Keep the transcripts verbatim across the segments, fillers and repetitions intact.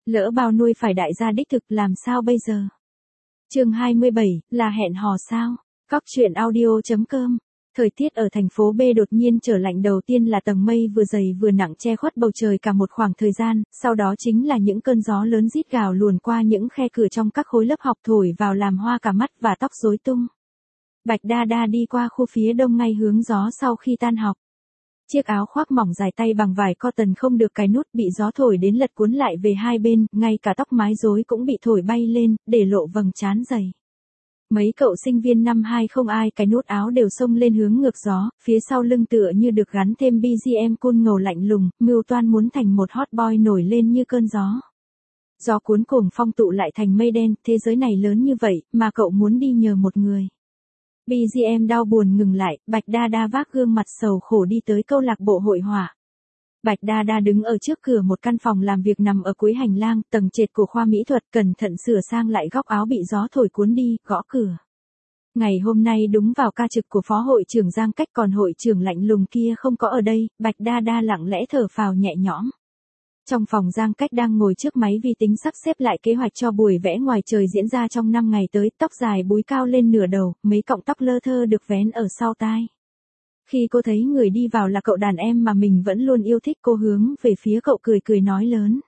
Lỡ bao nuôi phải đại gia đích thực làm sao bây giờ? Chương hai mươi bảy, là hẹn hò sao? Cóc truyện audio chấm com. Thời tiết ở thành phố B đột nhiên trở lạnh, đầu tiên là tầng mây vừa dày vừa nặng che khuất bầu trời cả một khoảng thời gian, sau đó chính là những cơn gió lớn rít gào luồn qua những khe cửa trong các khối lớp học thổi vào làm hoa cả mắt và tóc rối tung. Bạch Đa Đa đi qua khu phía đông ngay hướng gió sau khi tan học. Chiếc áo khoác mỏng dài tay bằng vải cotton không được cài nút bị gió thổi đến lật cuốn lại về hai bên, ngay cả tóc mái rối cũng bị thổi bay lên, để lộ vầng trán dày. Mấy cậu sinh viên năm hai không ai cái nút áo đều xông lên hướng ngược gió, phía sau lưng tựa như được gắn thêm bê giê em cool ngầu lạnh lùng, mưu toan muốn thành một hot boy nổi lên như cơn gió. Gió cuốn cuồng phong tụ lại thành mây đen, thế giới này lớn như vậy, mà cậu muốn đi nhờ một người. bê giê em đau buồn ngừng lại, Bạch Đa Đa vác gương mặt sầu khổ đi tới câu lạc bộ hội họa. Bạch Đa Đa đứng ở trước cửa một căn phòng làm việc nằm ở cuối hành lang, tầng trệt của khoa mỹ thuật, cẩn thận sửa sang lại góc áo bị gió thổi cuốn đi, gõ cửa. Ngày hôm nay đúng vào ca trực của phó hội trưởng Giang Cách, còn hội trưởng lạnh lùng kia không có ở đây, Bạch Đa Đa lặng lẽ thở phào nhẹ nhõm. Trong phòng Giang Cách đang ngồi trước máy vi tính sắp xếp lại kế hoạch cho buổi vẽ ngoài trời diễn ra trong năm ngày tới, tóc dài búi cao lên nửa đầu, mấy cọng tóc lơ thơ được vén ở sau tai. Khi cô thấy người đi vào là cậu đàn em mà mình vẫn luôn yêu thích, cô hướng về phía cậu cười cười nói lớn.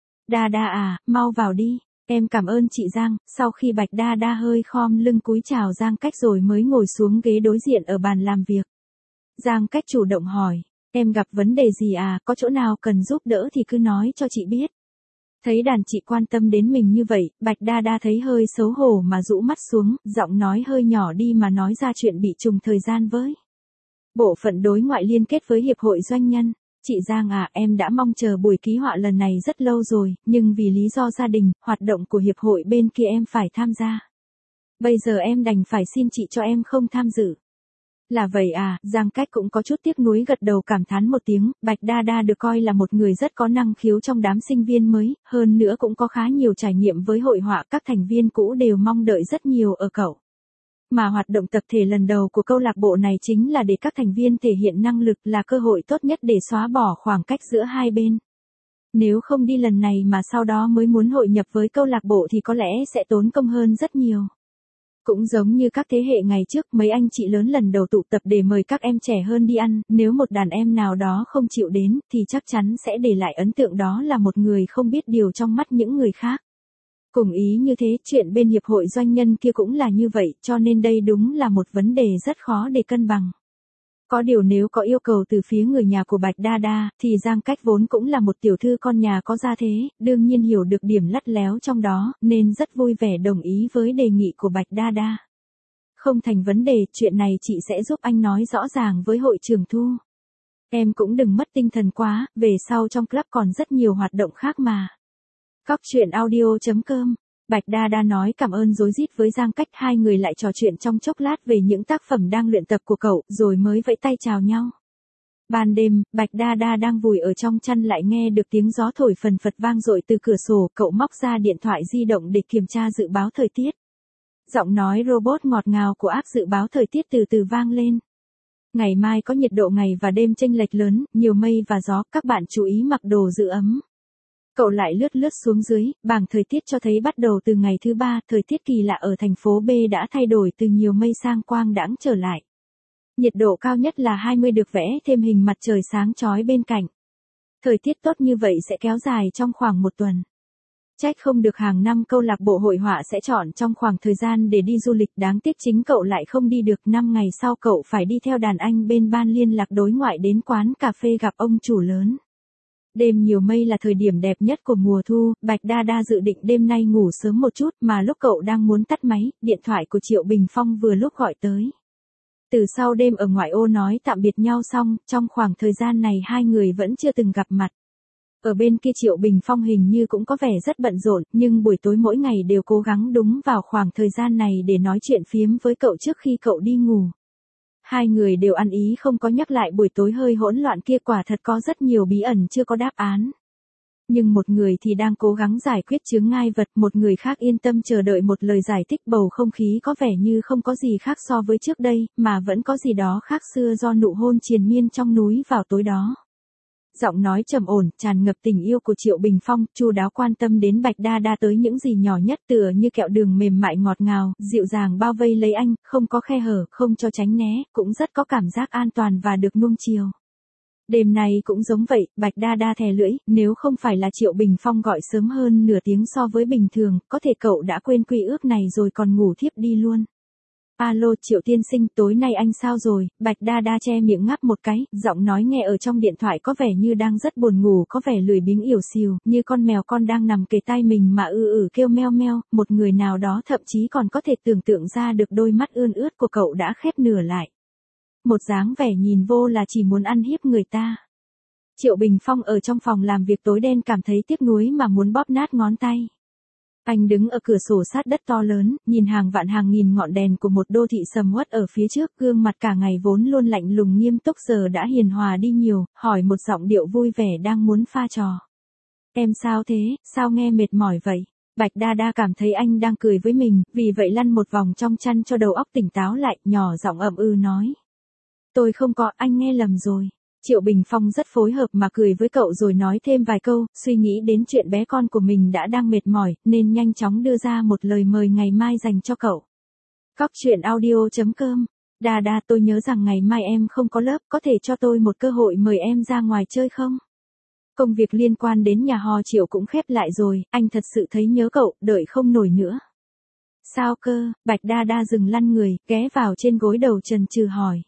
Đa Đa à, mau vào đi, em cảm ơn chị Giang. Sau khi Bạch Đa Đa hơi khom lưng cúi chào Giang Cách rồi mới ngồi xuống ghế đối diện ở bàn làm việc. Giang Cách chủ động hỏi, em gặp vấn đề gì à, có chỗ nào cần giúp đỡ thì cứ nói cho chị biết. Thấy đàn chị quan tâm đến mình như vậy, Bạch Đa Đa thấy hơi xấu hổ mà rũ mắt xuống, giọng nói hơi nhỏ đi mà nói ra chuyện bị trùng thời gian với bộ phận đối ngoại liên kết với Hiệp hội Doanh nhân. Chị Giang à, em đã mong chờ buổi ký họa lần này rất lâu rồi, nhưng vì lý do gia đình, hoạt động của Hiệp hội bên kia em phải tham gia. Bây giờ em đành phải xin chị cho em không tham dự. Là vậy à, Giang Cách cũng có chút tiếc nuối gật đầu cảm thán một tiếng. Bạch Đa Đa được coi là một người rất có năng khiếu trong đám sinh viên mới, hơn nữa cũng có khá nhiều trải nghiệm với hội họa, các thành viên cũ đều mong đợi rất nhiều ở cậu. Mà hoạt động tập thể lần đầu của câu lạc bộ này chính là để các thành viên thể hiện năng lực, là cơ hội tốt nhất để xóa bỏ khoảng cách giữa hai bên. Nếu không đi lần này mà sau đó mới muốn hội nhập với câu lạc bộ thì có lẽ sẽ tốn công hơn rất nhiều. Cũng giống như các thế hệ ngày trước, mấy anh chị lớn lần đầu tụ tập để mời các em trẻ hơn đi ăn, nếu một đàn em nào đó không chịu đến, thì chắc chắn sẽ để lại ấn tượng đó là một người không biết điều trong mắt những người khác. Cùng ý như thế, chuyện bên Hiệp hội Doanh nhân kia cũng là như vậy, cho nên đây đúng là một vấn đề rất khó để cân bằng. Có điều nếu có yêu cầu từ phía người nhà của Bạch Đa Đa, thì Giang Cách vốn cũng là một tiểu thư con nhà có gia thế, đương nhiên hiểu được điểm lắt léo trong đó, nên rất vui vẻ đồng ý với đề nghị của Bạch Đa Đa. Không thành vấn đề, chuyện này chị sẽ giúp anh nói rõ ràng với hội trưởng Thu. Em cũng đừng mất tinh thần quá, về sau trong club còn rất nhiều hoạt động khác mà. Cóc truyện audio chấm com. Bạch Đa Đa nói cảm ơn rối rít với Giang Cách, hai người lại trò chuyện trong chốc lát về những tác phẩm đang luyện tập của cậu, rồi mới vẫy tay chào nhau. Ban đêm, Bạch Đa Đa đang vùi ở trong chăn lại nghe được tiếng gió thổi phần phật vang dội từ cửa sổ, cậu móc ra điện thoại di động để kiểm tra dự báo thời tiết. Giọng nói robot ngọt ngào của app dự báo thời tiết từ từ vang lên. Ngày mai có nhiệt độ ngày và đêm chênh lệch lớn, nhiều mây và gió, các bạn chú ý mặc đồ giữ ấm. Cậu lại lướt lướt xuống dưới, bảng thời tiết cho thấy bắt đầu từ ngày thứ ba, thời tiết kỳ lạ ở thành phố B đã thay đổi từ nhiều mây sang quang đãng trở lại. Nhiệt độ cao nhất là hai mươi được vẽ thêm hình mặt trời sáng chói bên cạnh. Thời tiết tốt như vậy sẽ kéo dài trong khoảng một tuần. Trách không được hàng năm câu lạc bộ hội họa sẽ chọn trong khoảng thời gian để đi du lịch, đáng tiếc chính cậu lại không đi được. Năm ngày sau cậu phải đi theo đàn anh bên ban liên lạc đối ngoại đến quán cà phê gặp ông chủ lớn. Đêm nhiều mây là thời điểm đẹp nhất của mùa thu, Bạch Đa Đa dự định đêm nay ngủ sớm một chút, mà lúc cậu đang muốn tắt máy, điện thoại của Triệu Bình Phong vừa lúc gọi tới. Từ sau đêm ở ngoại ô nói tạm biệt nhau xong, trong khoảng thời gian này hai người vẫn chưa từng gặp mặt. Ở bên kia Triệu Bình Phong hình như cũng có vẻ rất bận rộn, nhưng buổi tối mỗi ngày đều cố gắng đúng vào khoảng thời gian này để nói chuyện phiếm với cậu trước khi cậu đi ngủ. Hai người đều ăn ý không có nhắc lại buổi tối hơi hỗn loạn kia, quả thật có rất nhiều bí ẩn chưa có đáp án. Nhưng một người thì đang cố gắng giải quyết chướng ngai vật, một người khác yên tâm chờ đợi một lời giải thích. Bầu không khí có vẻ như không có gì khác so với trước đây, mà vẫn có gì đó khác xưa do nụ hôn triền miên trong núi vào tối đó. Giọng nói trầm ổn, tràn ngập tình yêu của Triệu Bình Phong, chu đáo quan tâm đến Bạch Đa Đa tới những gì nhỏ nhất, tựa như kẹo đường mềm mại ngọt ngào, dịu dàng bao vây lấy anh, không có khe hở, không cho tránh né, cũng rất có cảm giác an toàn và được nuông chiều. Đêm nay cũng giống vậy, Bạch Đa Đa thè lưỡi, nếu không phải là Triệu Bình Phong gọi sớm hơn nửa tiếng so với bình thường, có thể cậu đã quên quy ước này rồi còn ngủ thiếp đi luôn. Alo Triệu tiên sinh, tối nay anh sao rồi? Bạch Đa Đa che miệng ngáp một cái, giọng nói nghe ở trong điện thoại có vẻ như đang rất buồn ngủ, có vẻ lười biếng ỉu xìu, như con mèo con đang nằm kề tai mình mà ư ử kêu meo meo, một người nào đó thậm chí còn có thể tưởng tượng ra được đôi mắt ươn ướt của cậu đã khép nửa lại. Một dáng vẻ nhìn vô là chỉ muốn ăn hiếp người ta. Triệu Bình Phong ở trong phòng làm việc tối đen cảm thấy tiếc nuối mà muốn bóp nát ngón tay. Anh đứng ở cửa sổ sát đất to lớn, nhìn hàng vạn hàng nghìn ngọn đèn của một đô thị sầm uất ở phía trước, gương mặt cả ngày vốn luôn lạnh lùng nghiêm túc giờ đã hiền hòa đi nhiều, hỏi một giọng điệu vui vẻ đang muốn pha trò. Em sao thế, sao nghe mệt mỏi vậy? Bạch Đa Đa cảm thấy anh đang cười với mình, vì vậy lăn một vòng trong chăn cho đầu óc tỉnh táo lại, nhỏ giọng ậm ừ nói. Tôi không có, anh nghe lầm rồi. Triệu Bình Phong rất phối hợp mà cười với cậu rồi nói thêm vài câu, suy nghĩ đến chuyện bé con của mình đã đang mệt mỏi, nên nhanh chóng đưa ra một lời mời ngày mai dành cho cậu. Cóc truyện audio chấm com. Đa Đa, tôi nhớ rằng ngày mai em không có lớp, có thể cho tôi một cơ hội mời em ra ngoài chơi không? Công việc liên quan đến nhà họ Triệu cũng khép lại rồi, anh thật sự thấy nhớ cậu, đợi không nổi nữa. Sao cơ? Bạch Đa Đa dừng lăn người, ghé vào trên gối đầu trần trừ hỏi.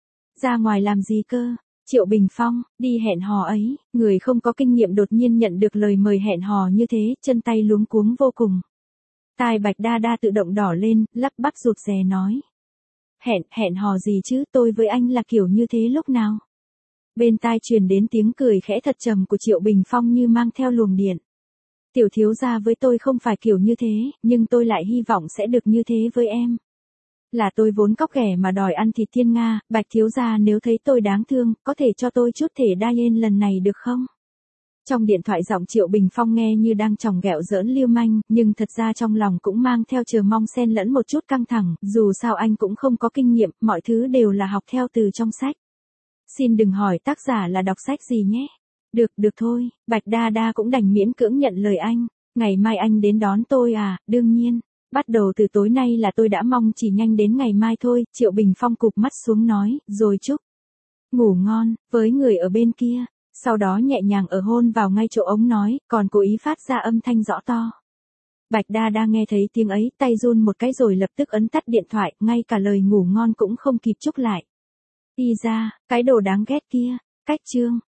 Ra ngoài làm gì cơ? Triệu Bình Phong, đi hẹn hò ấy, người không có kinh nghiệm đột nhiên nhận được lời mời hẹn hò như thế, chân tay luống cuống vô cùng. Tai Bạch Đa Đa tự động đỏ lên, lắp bắp rụt rè nói. Hẹn, hẹn hò gì chứ, tôi với anh là kiểu như thế lúc nào? Bên tai truyền đến tiếng cười khẽ thật trầm của Triệu Bình Phong như mang theo luồng điện. Tiểu thiếu gia với tôi không phải kiểu như thế, nhưng tôi lại hy vọng sẽ được như thế với em. Là tôi vốn cóc ghẻ mà đòi ăn thịt thiên nga, Bạch thiếu gia nếu thấy tôi đáng thương, có thể cho tôi chút thể đa yên lần này được không? Trong điện thoại giọng Triệu Bình Phong nghe như đang chòng ghẹo giỡn lưu manh, nhưng thật ra trong lòng cũng mang theo chờ mong xen lẫn một chút căng thẳng, dù sao anh cũng không có kinh nghiệm, mọi thứ đều là học theo từ trong sách. Xin đừng hỏi tác giả là đọc sách gì nhé. Được, được thôi, Bạch Đa Đa cũng đành miễn cưỡng nhận lời anh. Ngày mai anh đến đón tôi à, đương nhiên. Bắt đầu từ tối nay là tôi đã mong chỉ nhanh đến ngày mai thôi, Triệu Bình Phong cụp mắt xuống nói, rồi chúc. Ngủ ngon, với người ở bên kia, sau đó nhẹ nhàng ở hôn vào ngay chỗ ống nói, còn cố ý phát ra âm thanh rõ to. Bạch Đa Đa nghe thấy tiếng ấy, tay run một cái rồi lập tức ấn tắt điện thoại, ngay cả lời ngủ ngon cũng không kịp chúc lại. Đi ra, cái đồ đáng ghét kia, cách chương.